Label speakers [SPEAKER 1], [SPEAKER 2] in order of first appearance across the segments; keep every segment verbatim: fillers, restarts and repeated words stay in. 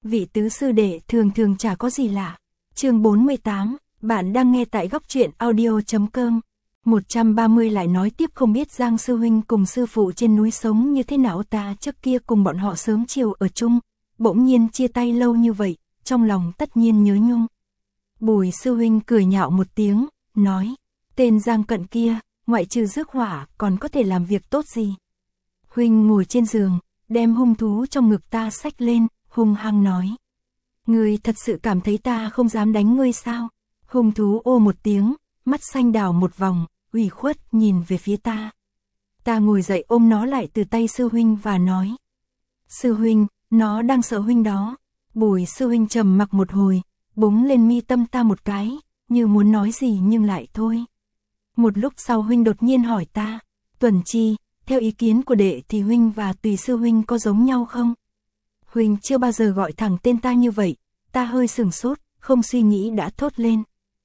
[SPEAKER 1] vị tứ sư đệ thường thường chả có gì lạ. Chương bốn mươi tám, bạn đang nghe tại góc truyện audio chấm com. một trăm ba mươi lại nói tiếp, không biết Giang sư huynh cùng sư phụ trên núi sống như thế nào, ta trước kia cùng bọn họ sớm chiều ở chung, bỗng nhiên chia tay lâu như vậy, trong lòng tất nhiên nhớ nhung. Bùi sư huynh cười nhạo một tiếng, nói, tên Giang Cận kia, ngoại trừ rước hỏa, còn có thể làm việc tốt gì? Huynh ngồi trên giường, đem hung thú trong ngực ta xách lên, hung hăng nói. Ngươi thật sự cảm thấy ta không dám đánh ngươi sao? Hung thú ô một tiếng, mắt xanh đảo một vòng, ủy khuất nhìn về phía ta. Ta ngồi dậy ôm nó lại từ tay sư huynh và nói. Sư huynh, nó đang sợ huynh đó. Bùi sư huynh trầm mặc một hồi, búng lên mi tâm ta một cái, như muốn nói gì nhưng lại thôi. Một lúc sau huynh đột nhiên hỏi ta, Tuần Chi, theo ý kiến của đệ thì huynh và Tùy sư huynh có giống nhau không? Huynh chưa bao giờ gọi thẳng tên ta như vậy, ta hơi sửng sốt, không suy nghĩ đã thốt lên.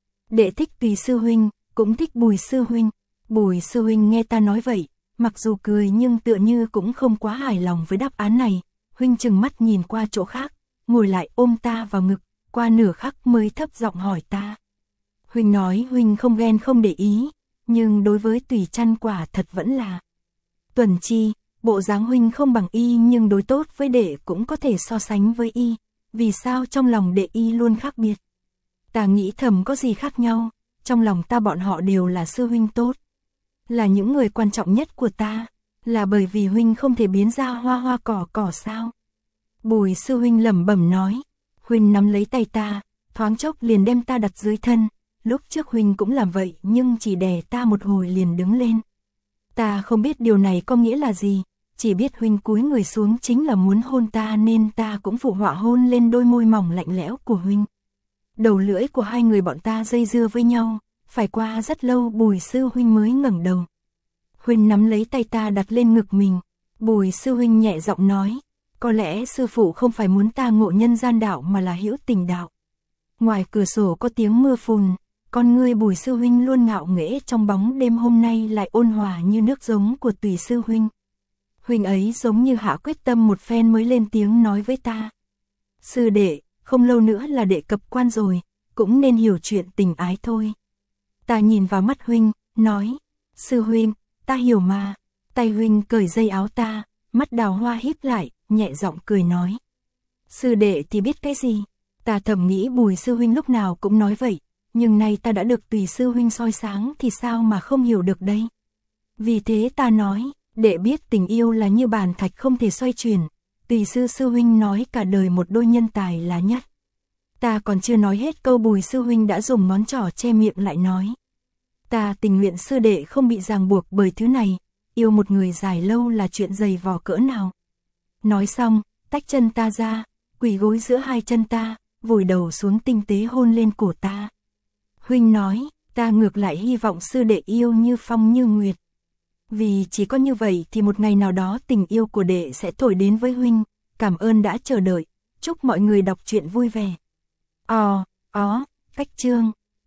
[SPEAKER 1] Đệ thích Tùy sư huynh, cũng thích Bùi sư huynh. Bùi sư huynh nghe ta nói vậy, mặc dù cười nhưng tựa như cũng không quá hài lòng với đáp án này. Huynh chừng mắt nhìn qua chỗ khác, ngồi lại ôm ta vào ngực, qua nửa khắc mới thấp giọng hỏi ta. Huynh nói huynh không ghen không để ý, nhưng đối với Tùy Trăn quả thật vẫn là. Tuần Chi, bộ dáng huynh không bằng y nhưng đối tốt với đệ cũng có thể so sánh với y, vì sao trong lòng đệ y luôn khác biệt? Ta nghĩ thầm có gì khác nhau, trong lòng ta bọn họ đều là sư huynh tốt, là những người quan trọng nhất của ta, là bởi vì huynh không thể biến ra hoa hoa cỏ cỏ sao? Bùi sư huynh lẩm bẩm nói, huynh nắm lấy tay ta, thoáng chốc liền đem ta đặt dưới thân, lúc trước huynh cũng làm vậy nhưng chỉ đè ta một hồi liền đứng lên. Ta không biết điều này có nghĩa là gì, chỉ biết huynh cúi người xuống chính là muốn hôn ta nên ta cũng phụ họa hôn lên đôi môi mỏng lạnh lẽo của huynh. Đầu lưỡi của hai người bọn ta dây dưa với nhau, phải qua rất lâu Bùi sư huynh mới ngẩng đầu. Huynh nắm lấy tay ta đặt lên ngực mình, Bùi sư huynh nhẹ giọng nói, có lẽ sư phụ không phải muốn ta ngộ nhân gian đạo mà là hữu tình đạo. Ngoài cửa sổ có tiếng mưa phùn, con ngươi Bùi sư huynh luôn ngạo nghễ trong bóng đêm hôm nay lại ôn hòa như nước giống của Tùy sư huynh. Huynh ấy giống như hạ quyết tâm một phen mới lên tiếng nói với ta. Sư đệ, không lâu nữa là đệ cập quan rồi, cũng nên hiểu chuyện tình ái thôi. Ta nhìn vào mắt huynh, nói, sư huynh, ta hiểu mà. Tay huynh cởi dây áo ta, mắt đào hoa híp lại, nhẹ giọng cười nói. Sư đệ thì biết cái gì? Ta thầm nghĩ Bùi sư huynh lúc nào cũng nói vậy, nhưng nay ta đã được Tùy sư huynh soi sáng thì sao mà không hiểu được đây? Vì thế ta nói, đệ biết tình yêu là như bàn thạch không thể xoay chuyển, Tùy sư sư huynh nói cả đời một đôi nhân tài là nhất. Ta còn chưa nói hết câu Bùi sư huynh đã dùng ngón trỏ che miệng lại nói. Ta tình nguyện sư đệ không bị ràng buộc bởi thứ này, yêu một người dài lâu là chuyện dày vò cỡ nào. Nói xong, tách chân ta ra, quỳ gối giữa hai chân ta, vùi đầu xuống tinh tế hôn lên cổ ta. Huynh nói, ta ngược lại hy vọng sư đệ yêu như phong như nguyệt. Vì chỉ có như vậy thì một ngày nào đó tình yêu của đệ sẽ thổi đến với huynh. Cảm ơn đã chờ đợi, chúc mọi người đọc truyện vui vẻ. Ò, ó, cách chương.